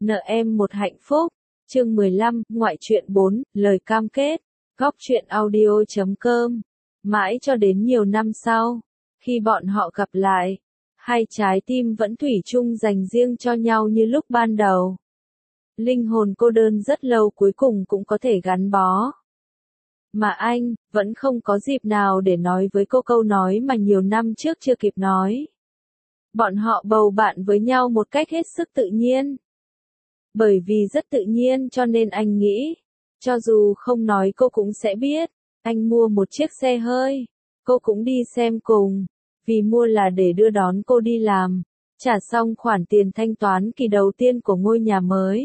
Nợ em một hạnh phúc. Chương 15, ngoại truyện 4, lời cam kết. Góc truyện audio.com. Mãi cho đến nhiều năm sau, khi bọn họ gặp lại, hai trái tim vẫn thủy chung dành riêng cho nhau như lúc ban đầu. Linh hồn cô đơn rất lâu cuối cùng cũng có thể gắn bó. Mà anh, vẫn không có dịp nào để nói với cô câu nói mà nhiều năm trước chưa kịp nói. Bọn họ bầu bạn với nhau một cách hết sức tự nhiên. Bởi vì rất tự nhiên cho nên anh nghĩ, cho dù không nói cô cũng sẽ biết. Anh mua một chiếc xe hơi, cô cũng đi xem cùng, vì mua là để đưa đón cô đi làm, trả xong khoản tiền thanh toán kỳ đầu tiên của ngôi nhà mới.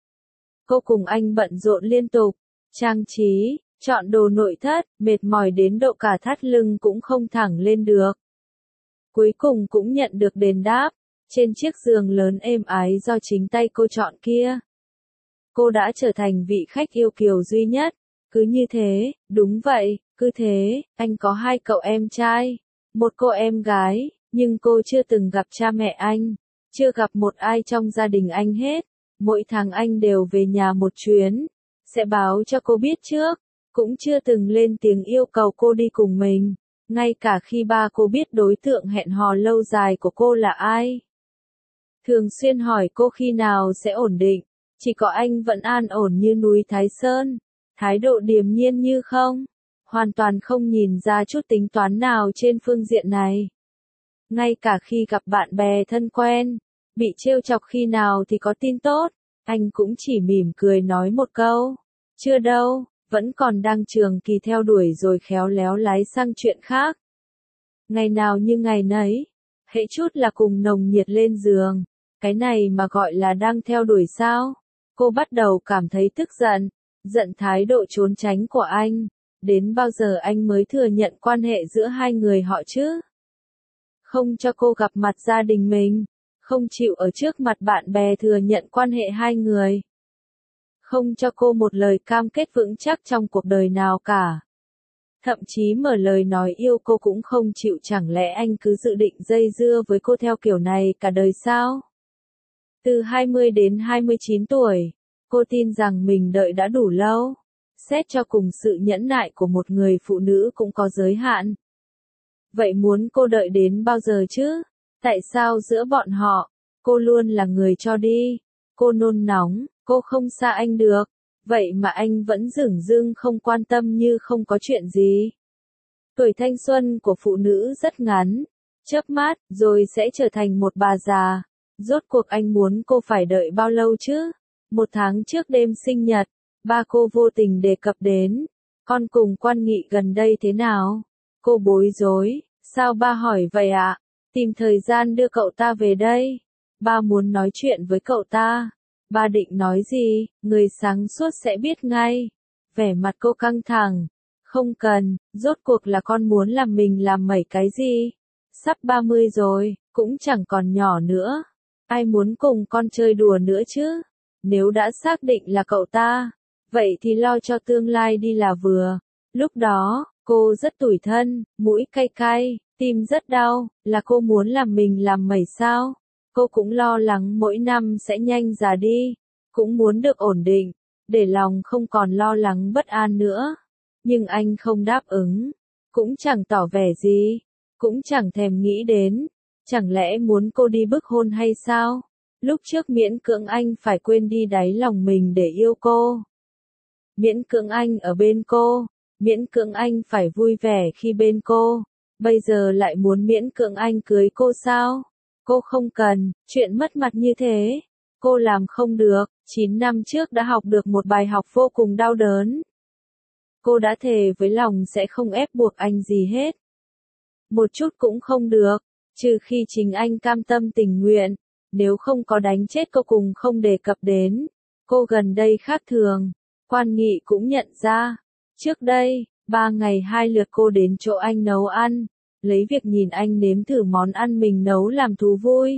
Cô cùng anh bận rộn liên tục, trang trí, chọn đồ nội thất, mệt mỏi đến độ cả thắt lưng cũng không thẳng lên được. Cuối cùng cũng nhận được đền đáp, trên chiếc giường lớn êm ái do chính tay cô chọn kia. Cô đã trở thành vị khách yêu kiều duy nhất. Cứ như thế, đúng vậy, cứ thế, anh có 2 cậu em trai, một cô em gái, nhưng cô chưa từng gặp cha mẹ anh, chưa gặp một ai trong gia đình anh hết. Mỗi tháng anh đều về nhà một chuyến, sẽ báo cho cô biết trước, cũng chưa từng lên tiếng yêu cầu cô đi cùng mình, ngay cả khi ba cô biết đối tượng hẹn hò lâu dài của cô là ai. Thường xuyên hỏi cô khi nào sẽ ổn định, chỉ có anh vẫn an ổn như núi Thái Sơn. Thái độ điềm nhiên như không, hoàn toàn không nhìn ra chút tính toán nào trên phương diện này. Ngay cả khi gặp bạn bè thân quen, bị trêu chọc khi nào thì có tin tốt, anh cũng chỉ mỉm cười nói một câu, chưa đâu, vẫn còn đang trường kỳ theo đuổi rồi khéo léo lái sang chuyện khác. Ngày nào như ngày nấy, hễ chút là cùng nồng nhiệt lên giường, cái này mà gọi là đang theo đuổi sao? Cô bắt đầu cảm thấy tức giận. Giận thái độ trốn tránh của anh, đến bao giờ anh mới thừa nhận quan hệ giữa hai người họ chứ? Không cho cô gặp mặt gia đình mình, không chịu ở trước mặt bạn bè thừa nhận quan hệ hai người. Không cho cô một lời cam kết vững chắc trong cuộc đời nào cả. Thậm chí mở lời nói yêu cô cũng không chịu, chẳng lẽ anh cứ dự định dây dưa với cô theo kiểu này cả đời sao? Từ 20 đến 29 tuổi. Cô tin rằng mình đợi đã đủ lâu. Xét cho cùng sự nhẫn nại của một người phụ nữ cũng có giới hạn. Vậy muốn cô đợi đến bao giờ chứ? Tại sao giữa bọn họ, cô luôn là người cho đi? Cô nôn nóng, cô không xa anh được. Vậy mà anh vẫn dửng dưng không quan tâm như không có chuyện gì. Tuổi thanh xuân của phụ nữ rất ngắn, chớp mắt, rồi sẽ trở thành một bà già. Rốt cuộc anh muốn cô phải đợi bao lâu chứ? 1 tháng trước đêm sinh nhật, ba cô vô tình đề cập đến, con cùng Quan Nghị gần đây thế nào? Cô bối rối, sao ba hỏi vậy ạ? Tìm thời gian đưa cậu ta về đây. Ba muốn nói chuyện với cậu ta. Ba định nói gì, người sáng suốt sẽ biết ngay. Vẻ mặt cô căng thẳng. Không cần, rốt cuộc là con muốn làm mình làm mẩy cái gì? Sắp 30 rồi, cũng chẳng còn nhỏ nữa. Ai muốn cùng con chơi đùa nữa chứ? Nếu đã xác định là cậu ta, vậy thì lo cho tương lai đi là vừa. Lúc đó, cô rất tủi thân, mũi cay cay, tim rất đau, là cô muốn làm mình làm mẩy sao? Cô cũng lo lắng mỗi năm sẽ nhanh già đi, cũng muốn được ổn định, để lòng không còn lo lắng bất an nữa. Nhưng anh không đáp ứng, cũng chẳng tỏ vẻ gì, cũng chẳng thèm nghĩ đến, chẳng lẽ muốn cô đi bức hôn hay sao? Lúc trước miễn cưỡng anh phải quên đi đáy lòng mình để yêu cô. Miễn cưỡng anh ở bên cô, miễn cưỡng anh phải vui vẻ khi bên cô. Bây giờ lại muốn miễn cưỡng anh cưới cô sao? Cô không cần, chuyện mất mặt như thế. Cô làm không được, 9 năm trước đã học được một bài học vô cùng đau đớn. Cô đã thề với lòng sẽ không ép buộc anh gì hết. Một chút cũng không được, trừ khi chính anh cam tâm tình nguyện. Nếu không có đánh chết cô cùng không đề cập đến. Cô gần đây khác thường. Quan Nghị cũng nhận ra. Trước đây, 3 ngày 2 lượt cô đến chỗ anh nấu ăn. Lấy việc nhìn anh nếm thử món ăn mình nấu làm thú vui.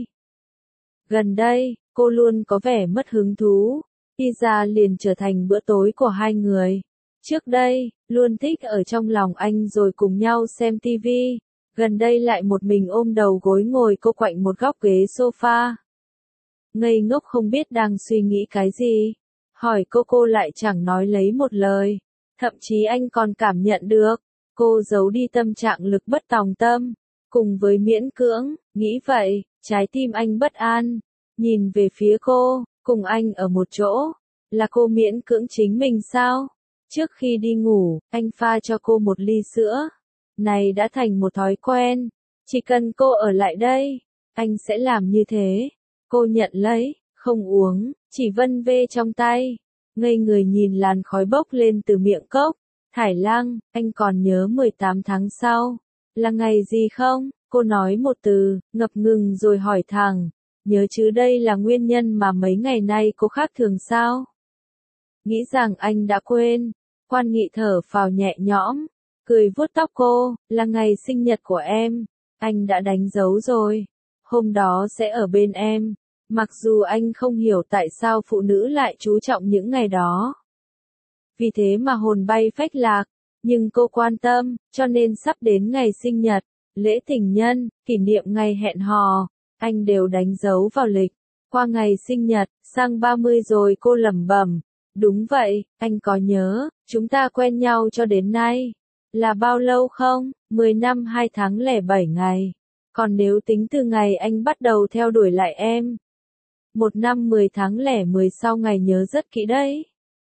Gần đây, cô luôn có vẻ mất hứng thú. Pizza liền trở thành bữa tối của hai người. Trước đây, luôn thích ở trong lòng anh rồi cùng nhau xem tivi. Gần đây lại một mình ôm đầu gối ngồi cô quạnh một góc ghế sofa. ngây ngốc không biết đang suy nghĩ cái gì. Hỏi cô lại chẳng nói lấy một lời. Thậm chí anh còn cảm nhận được, cô giấu đi tâm trạng lực bất tòng tâm, cùng với miễn cưỡng, nghĩ vậy, trái tim anh bất an, nhìn về phía cô, cùng anh ở một chỗ, là cô miễn cưỡng chính mình sao? Trước khi đi ngủ, anh pha cho cô một ly sữa, này đã thành một thói quen, chỉ cần cô ở lại đây, anh sẽ làm như thế. Cô nhận lấy, không uống, chỉ vân vê trong tay, ngây người nhìn làn khói bốc lên từ miệng cốc. Thải Lăng, anh còn nhớ 18 tháng sau, là ngày gì không? Cô nói một từ, ngập ngừng rồi hỏi thẳng, nhớ chứ đây là nguyên nhân mà mấy ngày nay cô khác thường sao? Nghĩ rằng anh đã quên, Quan Nghị thở phào nhẹ nhõm, cười vuốt tóc cô, là ngày sinh nhật của em, anh đã đánh dấu rồi, hôm đó sẽ ở bên em, mặc dù anh không hiểu tại sao phụ nữ lại chú trọng những ngày đó. Vì thế mà hồn bay phách lạc, nhưng cô quan tâm, cho nên sắp đến ngày sinh nhật, lễ tình nhân, kỷ niệm ngày hẹn hò, anh đều đánh dấu vào lịch. Qua ngày sinh nhật, sang 30 rồi cô lẩm bẩm, đúng vậy, anh có nhớ, chúng ta quen nhau cho đến nay. Là bao lâu không? 10 năm 2 tháng lẻ 7 ngày. Còn nếu tính từ ngày anh bắt đầu theo đuổi lại em. 1 năm 10 tháng lẻ 10 sau ngày nhớ rất kỹ đấy.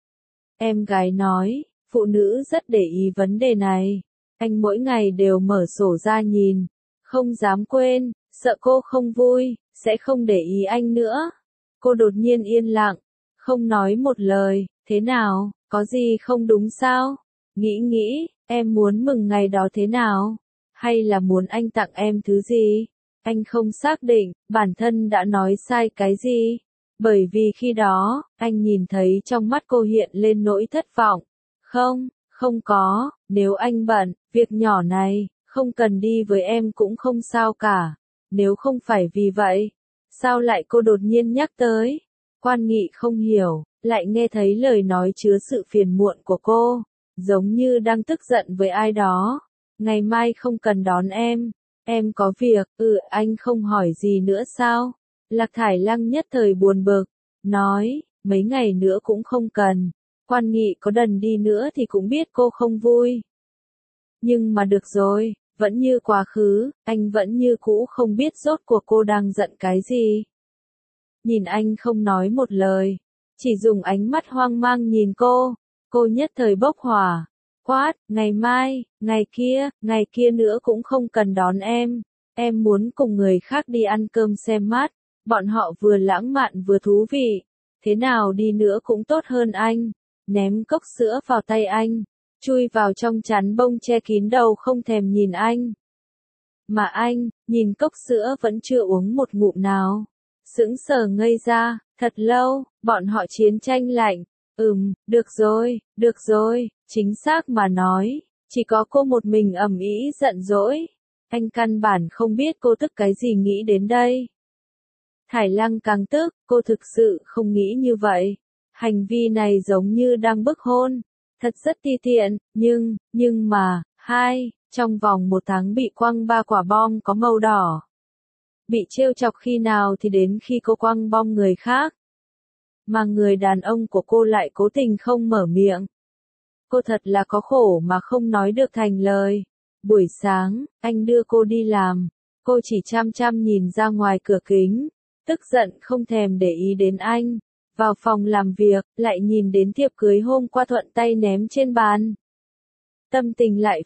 Em gái nói, phụ nữ rất để ý vấn đề này. Anh mỗi ngày đều mở sổ ra nhìn, không dám quên, sợ cô không vui, sẽ không để ý anh nữa. Cô đột nhiên yên lặng, không nói một lời, thế nào, có gì không đúng sao? Nghĩ, em muốn mừng ngày đó thế nào? Hay là muốn anh tặng em thứ gì? Anh không xác định, bản thân đã nói sai cái gì? Bởi vì khi đó, anh nhìn thấy trong mắt cô hiện lên nỗi thất vọng. Không có, nếu anh bận, việc nhỏ này, không cần đi với em cũng không sao cả. Nếu không phải vì vậy, sao lại cô đột nhiên nhắc tới? Quan Nghị không hiểu, lại nghe thấy lời nói chứa sự phiền muộn của cô, giống như đang tức giận với ai đó. Ngày mai không cần đón em có việc, anh không hỏi gì nữa sao? Lạc Thải Lăng nhất thời buồn bực, nói, mấy ngày nữa cũng không cần. Quan Nghị có đần đi nữa thì cũng biết cô không vui. Nhưng mà được rồi, vẫn như quá khứ, anh vẫn như cũ không biết rốt cuộc cô đang giận cái gì. Nhìn anh không nói một lời, chỉ dùng ánh mắt hoang mang nhìn cô nhất thời bốc hỏa, quát, ngày mai, ngày kia nữa cũng không cần đón em muốn cùng người khác đi ăn cơm xem mát, bọn họ vừa lãng mạn vừa thú vị, thế nào đi nữa cũng tốt hơn anh. Ném cốc sữa vào tay anh, chui vào trong chắn bông che kín đầu không thèm nhìn anh. Mà anh, nhìn cốc sữa vẫn chưa uống một ngụm nào. Sững sờ ngây ra, thật lâu, bọn họ chiến tranh lạnh. Được rồi, chính xác mà nói, chỉ có cô một mình ầm ĩ giận dỗi. Anh căn bản không biết cô tức cái gì nghĩ đến đây. Thải Lăng càng tức, cô thực sự không nghĩ như vậy. Hành vi này giống như đang bức hôn, thật rất ti tiện, nhưng mà, trong vòng 1 tháng bị quăng 3 quả bom có màu đỏ. Bị trêu chọc khi nào thì đến khi cô quăng bom người khác. Mà người đàn ông của cô lại cố tình không mở miệng. Cô thật là có khổ mà không nói được thành lời. Buổi sáng, anh đưa cô đi làm, cô chỉ chăm chăm nhìn ra ngoài cửa kính, tức giận không thèm để ý đến anh. Vào phòng làm việc, lại nhìn đến thiệp cưới hôm qua thuận tay ném trên bàn. Tâm tình lại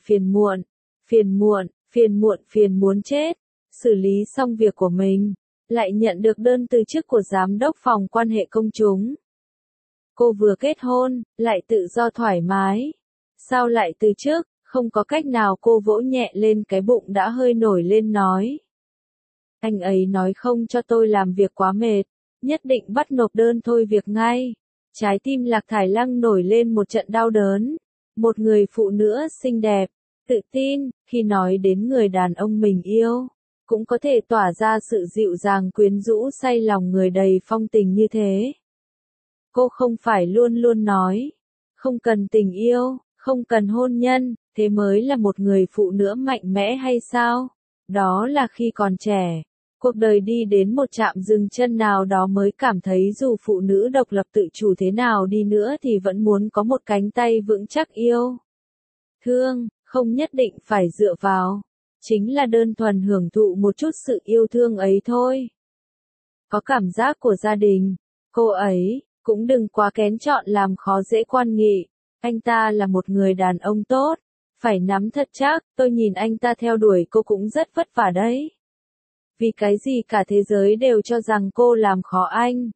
phiền muốn chết. Xử lý xong việc của mình, lại nhận được đơn từ chức của giám đốc phòng quan hệ công chúng. Cô vừa kết hôn, lại tự do thoải mái. Sao lại từ chức? Không có cách nào, cô vỗ nhẹ lên cái bụng đã hơi nổi lên nói. Anh ấy nói không cho tôi làm việc quá mệt, nhất định bắt nộp đơn thôi việc ngay. Trái tim Lạc Thải Lăng nổi lên một trận đau đớn. Một người phụ nữ xinh đẹp, tự tin, khi nói đến người đàn ông mình yêu, cũng có thể tỏa ra sự dịu dàng quyến rũ say lòng người đầy phong tình như thế. Cô không phải luôn luôn nói, không cần tình yêu, không cần hôn nhân, thế mới là một người phụ nữ mạnh mẽ hay sao? Đó là khi còn trẻ, Cuộc đời đi đến một trạm dừng chân nào đó mới cảm thấy dù phụ nữ độc lập tự chủ thế nào đi nữa thì vẫn muốn có một cánh tay vững chắc yêu thương, không nhất định phải dựa vào. Chính là đơn thuần hưởng thụ một chút sự yêu thương ấy thôi. Có cảm giác của gia đình, cô ấy, cũng đừng quá kén chọn làm khó dễ quan nghị. Anh ta là một người đàn ông tốt, phải nắm thật chắc, tôi nhìn anh ta theo đuổi cô cũng rất vất vả đấy. Vì cái gì cả thế giới đều cho rằng cô làm khó anh.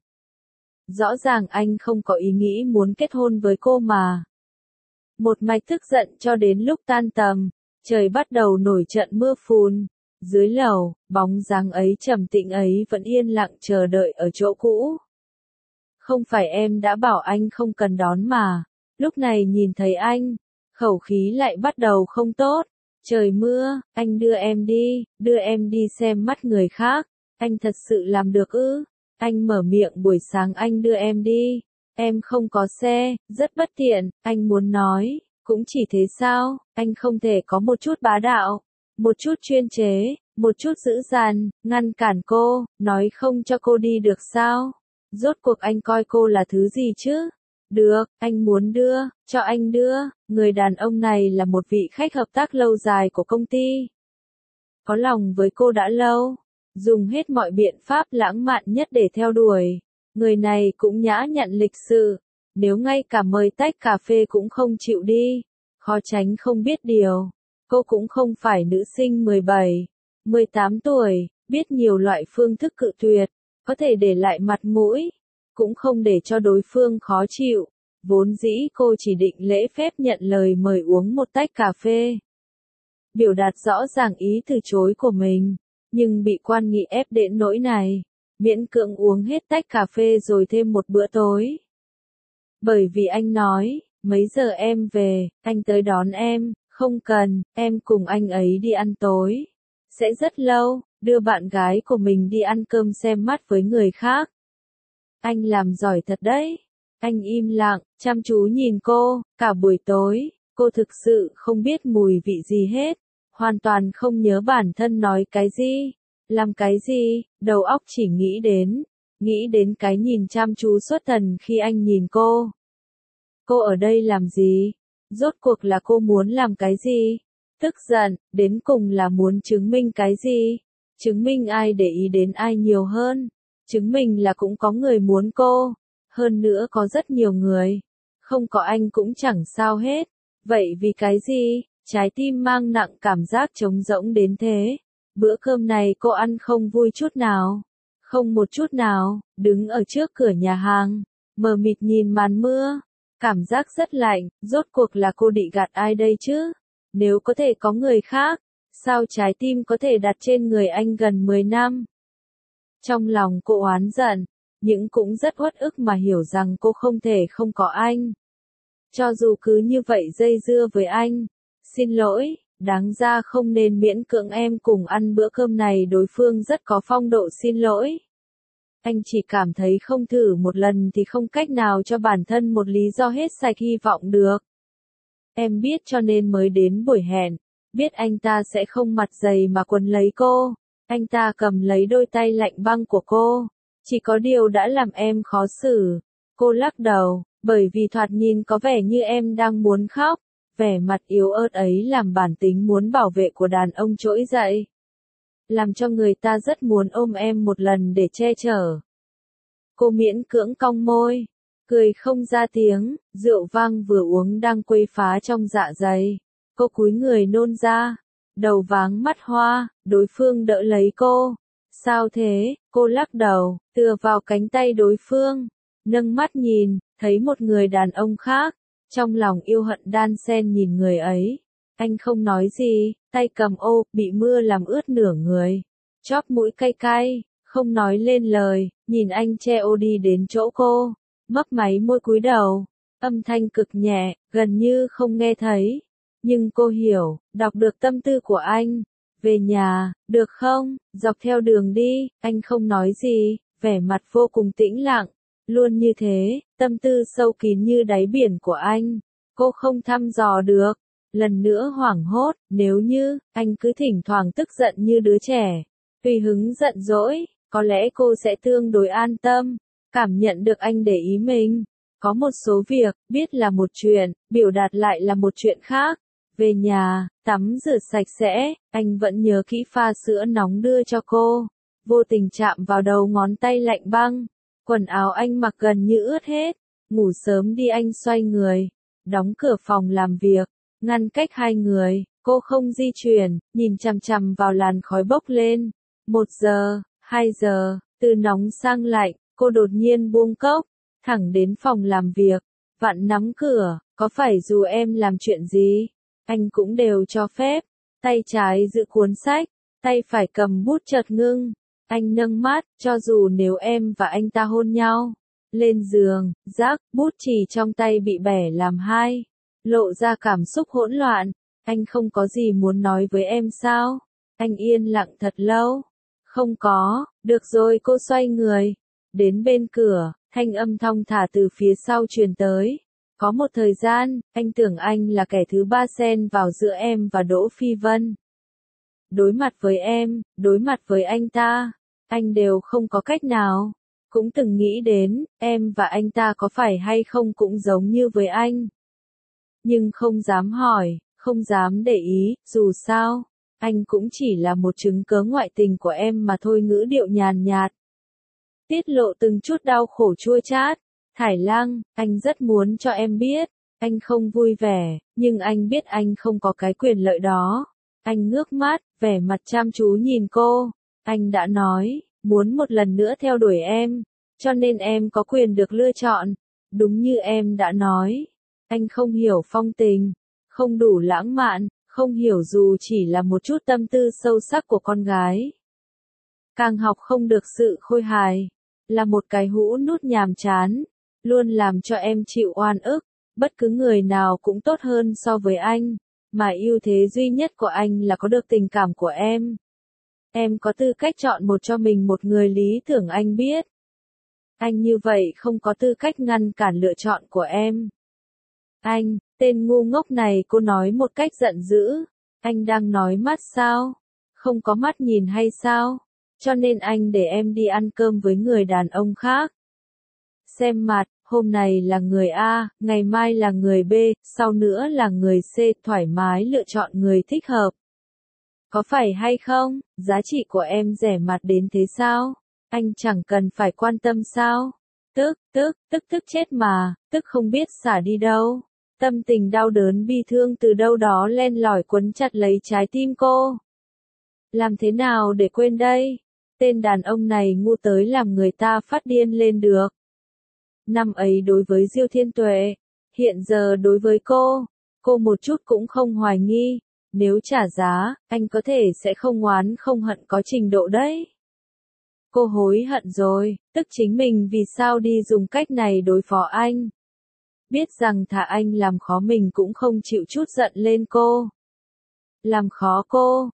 Rõ ràng anh không có ý nghĩ muốn kết hôn với cô mà. Một mạch tức giận cho đến lúc tan tầm, trời bắt đầu nổi trận mưa phùn. Dưới lầu, bóng dáng ấy trầm tĩnh ấy vẫn yên lặng chờ đợi ở chỗ cũ. Không phải em đã bảo anh không cần đón mà. Lúc này nhìn thấy anh, khẩu khí lại bắt đầu không tốt. Trời mưa, anh đưa em đi xem mắt người khác. Anh thật sự làm được ư? Anh mở miệng buổi sáng anh đưa em đi. Em không có xe, rất bất tiện, anh muốn nói, cũng chỉ thế sao, anh không thể có một chút bá đạo, một chút chuyên chế, một chút dữ dằn, ngăn cản cô, nói không cho cô đi được sao? Rốt cuộc anh coi cô là thứ gì chứ? Được, anh muốn đưa, cho anh đưa. Người đàn ông này là một vị khách hợp tác lâu dài của công ty. Có lòng với cô đã lâu, dùng hết mọi biện pháp lãng mạn nhất để theo đuổi. Người này cũng nhã nhặn lịch sự, nếu ngay cả mời tách cà phê cũng không chịu đi, khó tránh không biết điều. Cô cũng không phải nữ sinh 17, 18 tuổi, biết nhiều loại phương thức cự tuyệt, có thể để lại mặt mũi, cũng không để cho đối phương khó chịu. Vốn dĩ cô chỉ định lễ phép nhận lời mời uống một tách cà phê, biểu đạt rõ ràng ý từ chối của mình, nhưng bị quan nghị ép đến nỗi này, miễn cưỡng uống hết tách cà phê rồi thêm một bữa tối. Bởi vì anh nói, mấy giờ em về, anh tới đón em, không cần, em cùng anh ấy đi ăn tối. Sẽ rất lâu, đưa bạn gái của mình đi ăn cơm xem mắt với người khác. Anh làm giỏi thật đấy. Anh im lặng, chăm chú nhìn cô, cả buổi tối, cô thực sự không biết mùi vị gì hết, hoàn toàn không nhớ bản thân nói cái gì, làm cái gì, đầu óc chỉ nghĩ đến cái nhìn chăm chú xuất thần khi anh nhìn cô. Cô ở đây làm gì? Rốt cuộc là cô muốn làm cái gì? Tức giận, đến cùng là muốn chứng minh cái gì? Chứng minh ai để ý đến ai nhiều hơn? Chứng minh là cũng có người muốn cô. Hơn nữa có rất nhiều người. Không có anh cũng chẳng sao hết. Vậy vì cái gì? Trái tim mang nặng cảm giác trống rỗng đến thế. Bữa cơm này cô ăn không vui chút nào. Không một chút nào, đứng ở trước cửa nhà hàng, mờ mịt nhìn màn mưa. Cảm giác rất lạnh, rốt cuộc là cô định gạt ai đây chứ? Nếu có thể có người khác, sao trái tim có thể đặt trên người anh gần 10 năm? Trong lòng cô oán giận, nhưng cũng rất uất ức mà hiểu rằng cô không thể không có anh. Cho dù cứ như vậy dây dưa với anh, xin lỗi, đáng ra không nên miễn cưỡng em cùng ăn bữa cơm này, đối phương rất có phong độ, xin lỗi. Anh chỉ cảm thấy không thử một lần thì không cách nào cho bản thân một lý do hết sạch hy vọng được. Em biết cho nên mới đến buổi hẹn, biết anh ta sẽ không mặt dày mà quấn lấy cô. Anh ta cầm lấy đôi tay lạnh băng của cô. Chỉ có điều đã làm em khó xử. Cô lắc đầu, bởi vì thoạt nhìn có vẻ như em đang muốn khóc. Vẻ mặt yếu ớt ấy làm bản tính muốn bảo vệ của đàn ông trỗi dậy. Làm cho người ta rất muốn ôm em một lần để che chở. Cô miễn cưỡng cong môi, cười không ra tiếng, rượu vang vừa uống đang quấy phá trong dạ dày. Cô cúi người nôn ra, đầu váng mắt hoa, đối phương đỡ lấy cô. Sao thế? Cô lắc đầu, tựa vào cánh tay đối phương, nâng mắt nhìn, thấy một người đàn ông khác, trong lòng yêu hận đan xen nhìn người ấy. Anh không nói gì, tay cầm ô, bị mưa làm ướt nửa người, chóp mũi cay cay, không nói lên lời, nhìn anh che ô đi đến chỗ cô, mấp máy môi cúi đầu, âm thanh cực nhẹ, gần như không nghe thấy. Nhưng cô hiểu, đọc được tâm tư của anh. Về nhà, được không? Dọc theo đường đi, anh không nói gì, vẻ mặt vô cùng tĩnh lặng. Luôn như thế, tâm tư sâu kín như đáy biển của anh. Cô không thăm dò được. Lần nữa hoảng hốt, nếu như, anh cứ thỉnh thoảng tức giận như đứa trẻ. Tùy hứng giận dỗi, có lẽ cô sẽ tương đối an tâm, cảm nhận được anh để ý mình. Có một số việc, biết là một chuyện, biểu đạt lại là một chuyện khác. Về nhà, tắm rửa sạch sẽ, anh vẫn nhớ kỹ pha sữa nóng đưa cho cô. Vô tình chạm vào đầu ngón tay lạnh băng. Quần áo anh mặc gần như ướt hết. Ngủ sớm đi anh xoay người. Đóng cửa phòng làm việc. Ngăn cách hai người. Cô không di chuyển, nhìn chằm chằm vào làn khói bốc lên. 1 giờ, 2 giờ, từ nóng sang lạnh, cô đột nhiên buông cốc. Thẳng đến phòng làm việc. Vặn nắm cửa, có phải dù em làm chuyện gì, anh cũng đều cho phép. Tay trái giữ cuốn sách, tay phải cầm bút chợt ngưng. Anh nâng mắt, cho dù nếu em và anh ta hôn nhau. Lên giường, rắc, bút chì trong tay bị bẻ làm hai. Lộ ra cảm xúc hỗn loạn. Anh không có gì muốn nói với em sao? Anh yên lặng thật lâu. Không có, được rồi cô xoay người. Đến bên cửa, thanh âm thong thả từ phía sau truyền tới. Có một thời gian, anh tưởng anh là kẻ thứ ba xen vào giữa em và Đỗ Phi Vân. Đối mặt với em, đối mặt với anh ta, anh đều không có cách nào. Cũng từng nghĩ đến, em và anh ta có phải hay không cũng giống như với anh. Nhưng không dám hỏi, không dám để ý, dù sao, anh cũng chỉ là một chứng cớ ngoại tình của em mà thôi. Ngữ điệu nhàn nhạt. Tiết lộ từng chút đau khổ chua chát. Thải Lăng, anh rất muốn cho em biết, anh không vui vẻ, nhưng anh biết anh không có cái quyền lợi đó. Anh ngước mắt, vẻ mặt chăm chú nhìn cô. Anh đã nói, muốn một lần nữa theo đuổi em, cho nên em có quyền được lựa chọn. Đúng như em đã nói, anh không hiểu phong tình, không đủ lãng mạn, không hiểu dù chỉ là một chút tâm tư sâu sắc của con gái. Càng học không được sự khôi hài, là một cái hũ nút nhàm chán, luôn làm cho em chịu oan ức. Bất cứ người nào cũng tốt hơn so với anh, mà ưu thế duy nhất của anh là có được tình cảm của em. Em có tư cách chọn một cho mình một người lý tưởng, anh biết. Anh như vậy không có tư cách ngăn cản lựa chọn của em. Anh, tên ngu ngốc này, cô nói một cách giận dữ. Anh đang nói mắt sao? Không có mắt nhìn hay sao? Cho nên anh để em đi ăn cơm với người đàn ông khác. Xem mặt, hôm nay là người A, ngày mai là người B, sau nữa là người C, thoải mái lựa chọn người thích hợp. Có phải hay không? Giá trị của em rẻ mạt đến thế sao? Anh chẳng cần phải quan tâm sao? Tức chết mà, tức không biết xả đi đâu. Tâm tình đau đớn bi thương từ đâu đó len lỏi quấn chặt lấy trái tim cô. Làm thế nào để quên đây? Tên đàn ông này ngu tới làm người ta phát điên lên được. Năm ấy đối với Diêu Thiên Tuệ, hiện giờ đối với cô một chút cũng không hoài nghi. Nếu trả giá, anh có thể sẽ không oán không hận có trình độ đấy. Cô hối hận rồi, tức chính mình vì sao đi dùng cách này đối phó anh. Biết rằng thà anh làm khó mình cũng không chịu chút giận lên cô. Làm khó cô,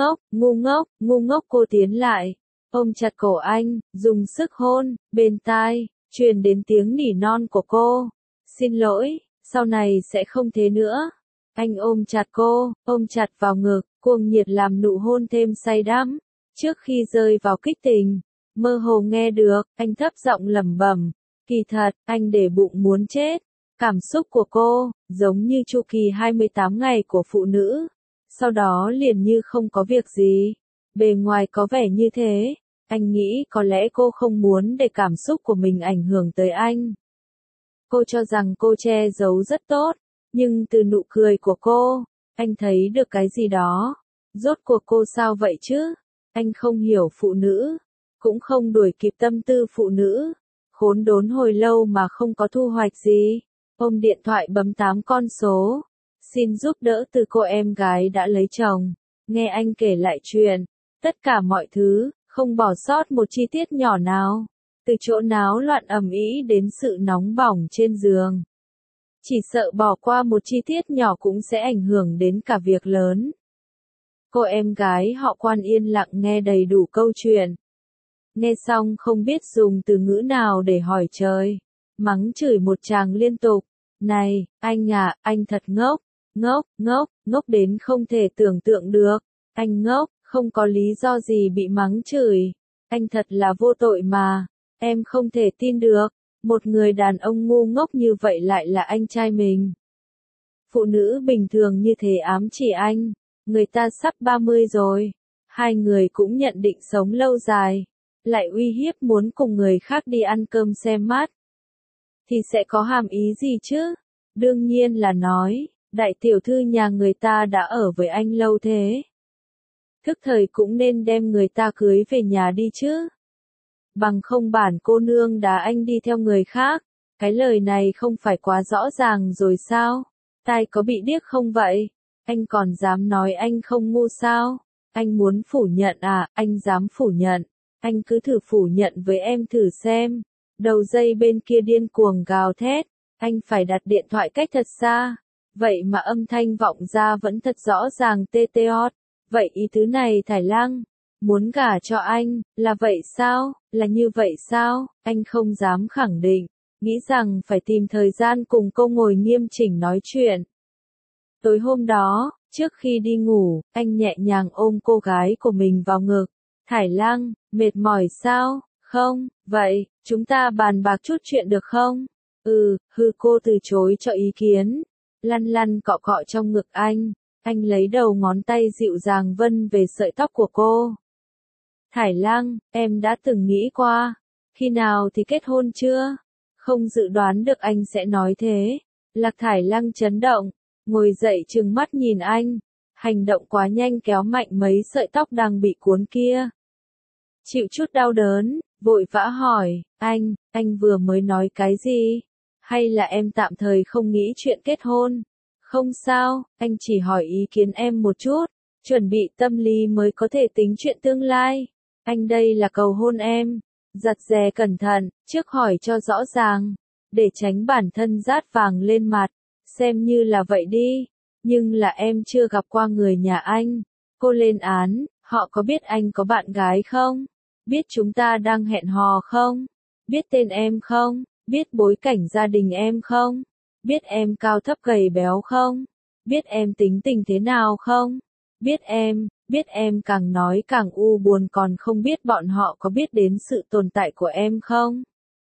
ngu ngốc cô tiến lại, ôm chặt cổ anh, dùng sức hôn, bên tai, truyền đến tiếng nỉ non của cô. Xin lỗi, sau này sẽ không thế nữa. Anh ôm chặt cô, ôm chặt vào ngực, cuồng nhiệt làm nụ hôn thêm say đắm. Trước khi rơi vào kích tình, mơ hồ nghe được, anh thấp giọng lẩm bẩm, kỳ thật, anh để bụng muốn chết. Cảm xúc của cô, giống như chu kỳ 28 ngày của phụ nữ. Sau đó liền như không có việc gì. Bề ngoài có vẻ như thế. Anh nghĩ có lẽ cô không muốn để cảm xúc của mình ảnh hưởng tới anh. Cô cho rằng cô che giấu rất tốt. Nhưng từ nụ cười của cô, anh thấy được cái gì đó. Rốt cuộc cô sao vậy chứ? Anh không hiểu phụ nữ, cũng không đuổi kịp tâm tư phụ nữ. Khốn đốn hồi lâu mà không có thu hoạch gì. Ôm điện thoại bấm 8 con số. Xin giúp đỡ từ cô em gái đã lấy chồng. Nghe anh kể lại chuyện. Tất cả mọi thứ, không bỏ sót một chi tiết nhỏ nào. Từ chỗ náo loạn ầm ĩ đến sự nóng bỏng trên giường. Chỉ sợ bỏ qua một chi tiết nhỏ cũng sẽ ảnh hưởng đến cả việc lớn. Cô em gái họ Quan yên lặng nghe đầy đủ câu chuyện. Nghe xong không biết dùng từ ngữ nào để hỏi trời. Mắng chửi một tràng liên tục. Này, anh à, anh thật ngốc. Ngốc đến không thể tưởng tượng được. Anh ngốc, Không có lý do gì bị mắng chửi. Anh thật là vô tội mà. Em không thể tin được. Một người đàn ông ngu ngốc như vậy lại là anh trai mình. Phụ nữ bình thường như thế ám chỉ anh. Người ta sắp 30 rồi. Hai người cũng nhận định sống lâu dài. Lại uy hiếp muốn cùng người khác đi ăn cơm xem mắt. Thì sẽ có hàm ý gì chứ? Đương nhiên là nói, đại tiểu thư nhà người ta đã ở với anh lâu thế. Thức thời cũng nên đem người ta cưới về nhà đi chứ. Bằng không bản cô nương đá anh đi theo người khác. Cái lời này không phải quá rõ ràng rồi sao? Tai có bị điếc không vậy? Anh còn dám nói anh không ngu sao? Anh muốn phủ nhận à? Anh dám phủ nhận. Anh cứ thử phủ nhận với em thử xem. Đầu dây bên kia điên cuồng gào thét. Anh phải đặt điện thoại cách thật xa. Vậy mà âm thanh vọng ra vẫn thật rõ ràng tê tê hót. Vậy ý tứ này Thải Lăng. Muốn gả cho anh, là vậy sao? Là như vậy sao? Anh không dám khẳng định. Nghĩ rằng phải tìm thời gian cùng cô ngồi nghiêm chỉnh nói chuyện. Tối hôm đó, trước khi đi ngủ, anh nhẹ nhàng ôm cô gái của mình vào ngực. Thải Lăng, mệt mỏi sao? Không, vậy, chúng ta bàn bạc chút chuyện được không? Cô từ chối cho ý kiến. Lăn lăn cọ cọ trong ngực anh lấy đầu ngón tay dịu dàng vân về sợi tóc của cô. Thải Lăng, em đã từng nghĩ qua, khi nào thì kết hôn chưa? Không dự đoán được anh sẽ nói thế. Lạc Thải Lăng chấn động, ngồi dậy trừng mắt nhìn anh. Hành động quá nhanh kéo mạnh mấy sợi tóc đang bị cuốn kia. Chịu chút đau đớn, vội vã hỏi, anh vừa mới nói cái gì? Hay là em tạm thời không nghĩ chuyện kết hôn? Không sao, anh chỉ hỏi ý kiến em một chút, chuẩn bị tâm lý mới có thể tính chuyện tương lai. Anh đây là cầu hôn em. Giặt dè cẩn thận, trước hỏi cho rõ ràng, để tránh bản thân rát vàng lên mặt, xem như là vậy đi. Nhưng là em chưa gặp qua người nhà anh. Cô lên án, họ có biết anh có bạn gái không? Biết chúng ta đang hẹn hò không? Biết tên em không? Biết bối cảnh gia đình em không? Biết em cao thấp gầy béo không? Biết em tính tình thế nào không? Biết em càng nói càng u buồn, còn không biết bọn họ có biết đến sự tồn tại của em không?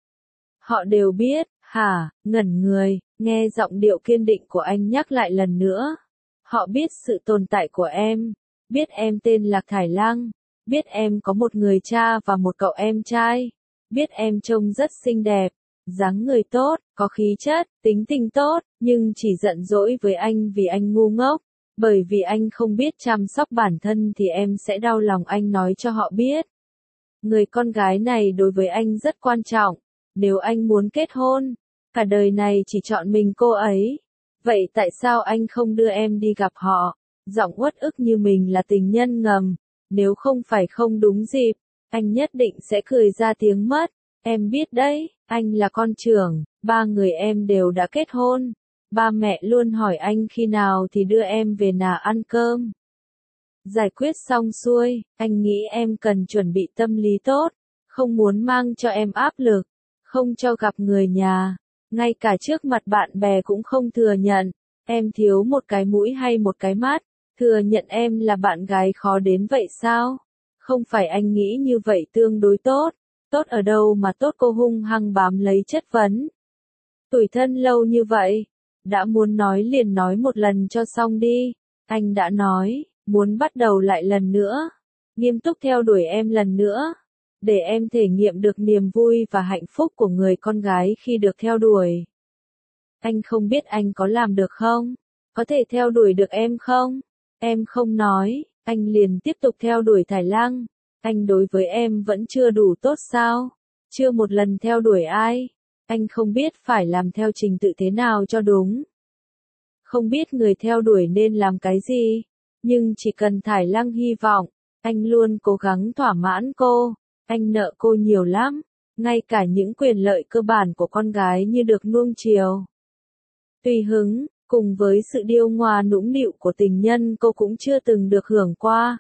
Họ đều biết, hả? Ngẩn người, nghe giọng điệu kiên định của anh nhắc lại lần nữa. Họ biết sự tồn tại của em, biết em tên Lạc Thải Lăng, biết em có một người cha và một cậu em trai, biết em trông rất xinh đẹp, dáng người tốt, có khí chất, tính tình tốt, nhưng chỉ giận dỗi với anh vì anh ngu ngốc. Bởi vì anh không biết chăm sóc bản thân thì em sẽ đau lòng anh nói cho họ biết. Người con gái này đối với anh rất quan trọng. Nếu anh muốn kết hôn, cả đời này chỉ chọn mình cô ấy. Vậy tại sao anh không đưa em đi gặp họ? Giọng uất ức như mình là tình nhân ngầm. Nếu không phải không đúng dịp, anh nhất định sẽ cười ra tiếng mất. Em biết đấy, anh là con trưởng, ba người em đều đã kết hôn. Ba mẹ luôn hỏi anh khi nào thì đưa em về nhà ăn cơm. Giải quyết xong xuôi, anh nghĩ em cần chuẩn bị tâm lý tốt, không muốn mang cho em áp lực, không cho gặp người nhà, ngay cả trước mặt bạn bè cũng không thừa nhận, em thiếu một cái mũi hay một cái mắt, thừa nhận em là bạn gái khó đến vậy sao? Không phải anh nghĩ như vậy tương đối tốt, tốt ở đâu mà tốt, cô hung hăng bám lấy chất vấn. Tủi thân lâu như vậy. Đã muốn nói liền nói một lần cho xong đi. Anh đã nói, muốn bắt đầu lại lần nữa. Nghiêm túc theo đuổi em lần nữa. Để em thể nghiệm được niềm vui và hạnh phúc của người con gái khi được theo đuổi. Anh không biết anh có làm được không? Có thể theo đuổi được em không? Em không nói, anh liền tiếp tục theo đuổi Thải Lăng. Anh đối với em vẫn chưa đủ tốt sao? Chưa một lần theo đuổi ai? Anh không biết phải làm theo trình tự thế nào cho đúng. Không biết người theo đuổi nên làm cái gì. Nhưng chỉ cần Thải Lăng hy vọng, anh luôn cố gắng thỏa mãn cô. Anh nợ cô nhiều lắm. Ngay cả những quyền lợi cơ bản của con gái như được nuông chiều, tùy hứng, cùng với sự điêu ngoa nũng nịu của tình nhân cô cũng chưa từng được hưởng qua.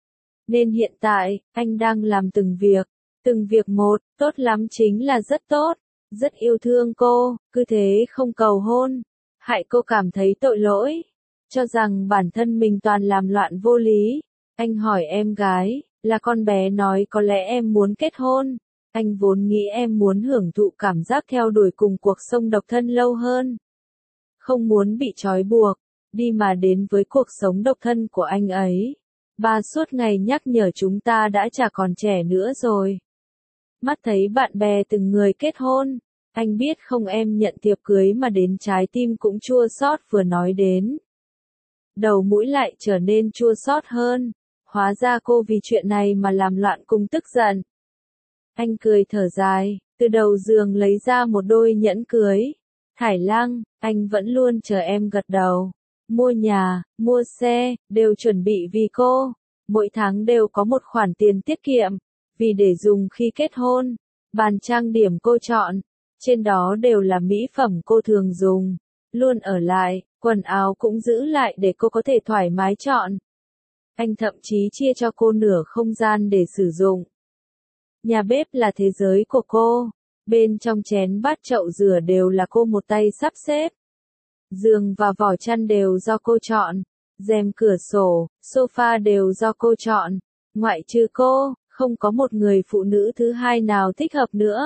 Nên hiện tại, anh đang làm từng việc một, tốt lắm chính là rất tốt. Rất yêu thương cô, cứ thế không cầu hôn, hại cô cảm thấy tội lỗi, cho rằng bản thân mình toàn làm loạn vô lý. Anh hỏi em gái, là con bé nói có lẽ em muốn kết hôn. Anh vốn nghĩ em muốn hưởng thụ cảm giác theo đuổi cùng cuộc sống độc thân lâu hơn. Không muốn bị trói buộc, đi mà đến với cuộc sống độc thân của anh ấy. Ba suốt ngày nhắc nhở chúng ta đã chả còn trẻ nữa rồi. Mắt thấy bạn bè từng người kết hôn, anh biết không em nhận thiệp cưới mà đến trái tim cũng chua xót vừa nói đến. Đầu mũi lại trở nên chua xót hơn, hóa ra cô vì chuyện này mà làm loạn cung tức giận. Anh cười thở dài, từ đầu giường lấy ra một đôi nhẫn cưới. Thải Lăng, anh vẫn luôn chờ em gật đầu. Mua nhà, mua xe, đều chuẩn bị vì cô. Mỗi tháng đều có một khoản tiền tiết kiệm, vì để dùng khi kết hôn. Bàn trang điểm cô chọn, trên đó đều là mỹ phẩm cô thường dùng. Luôn ở lại, quần áo cũng giữ lại để cô có thể thoải mái chọn. Anh thậm chí chia cho cô nửa không gian để sử dụng. Nhà bếp là thế giới của cô. Bên trong chén bát chậu rửa đều là cô một tay sắp xếp. Giường và vỏ chăn đều do cô chọn. Rèm cửa sổ, sofa đều do cô chọn. Ngoại trừ cô, không có một người phụ nữ thứ hai nào thích hợp nữa.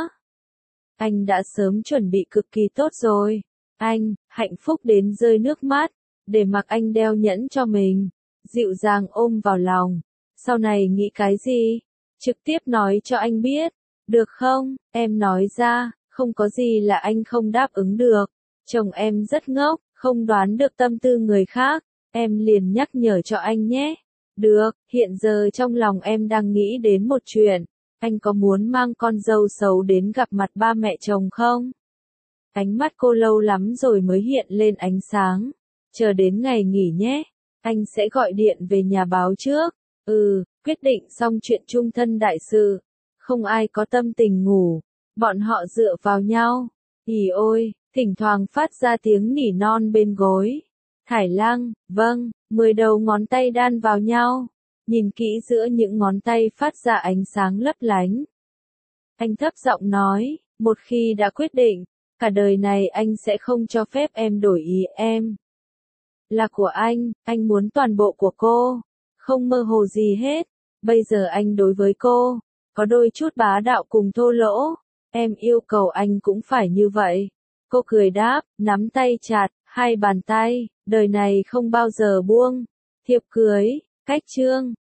Anh đã sớm chuẩn bị cực kỳ tốt rồi. Anh, hạnh phúc đến rơi nước mắt, để mặc anh đeo nhẫn cho mình. Dịu dàng ôm vào lòng. Sau này nghĩ cái gì? Trực tiếp nói cho anh biết. Được không? Em nói ra, không có gì là anh không đáp ứng được. Chồng em rất ngốc, không đoán được tâm tư người khác. Em liền nhắc nhở cho anh nhé. Được, hiện giờ trong lòng em đang nghĩ đến một chuyện. Anh có muốn mang con dâu xấu đến gặp mặt ba mẹ chồng không? Ánh mắt cô lâu lắm rồi mới hiện lên ánh sáng. Chờ đến ngày nghỉ nhé. Anh sẽ gọi điện về nhà báo trước. Quyết định xong chuyện chung thân đại sự. Không ai có tâm tình ngủ. Bọn họ dựa vào nhau. Ì ôi, thỉnh thoảng phát ra tiếng nỉ non bên gối. Thải Lăng, vâng, 10 đầu ngón tay đan vào nhau. Nhìn kỹ giữa những ngón tay phát ra ánh sáng lấp lánh. Anh thấp giọng nói, một khi đã quyết định, cả đời này anh sẽ không cho phép em đổi ý em. Là của anh muốn toàn bộ của cô. Không mơ hồ gì hết. Bây giờ anh đối với cô, có đôi chút bá đạo cùng thô lỗ. Em yêu cầu anh cũng phải như vậy. Cô cười đáp, nắm tay chặt, hai bàn tay, đời này không bao giờ buông. Thiệp cưới, cách chương.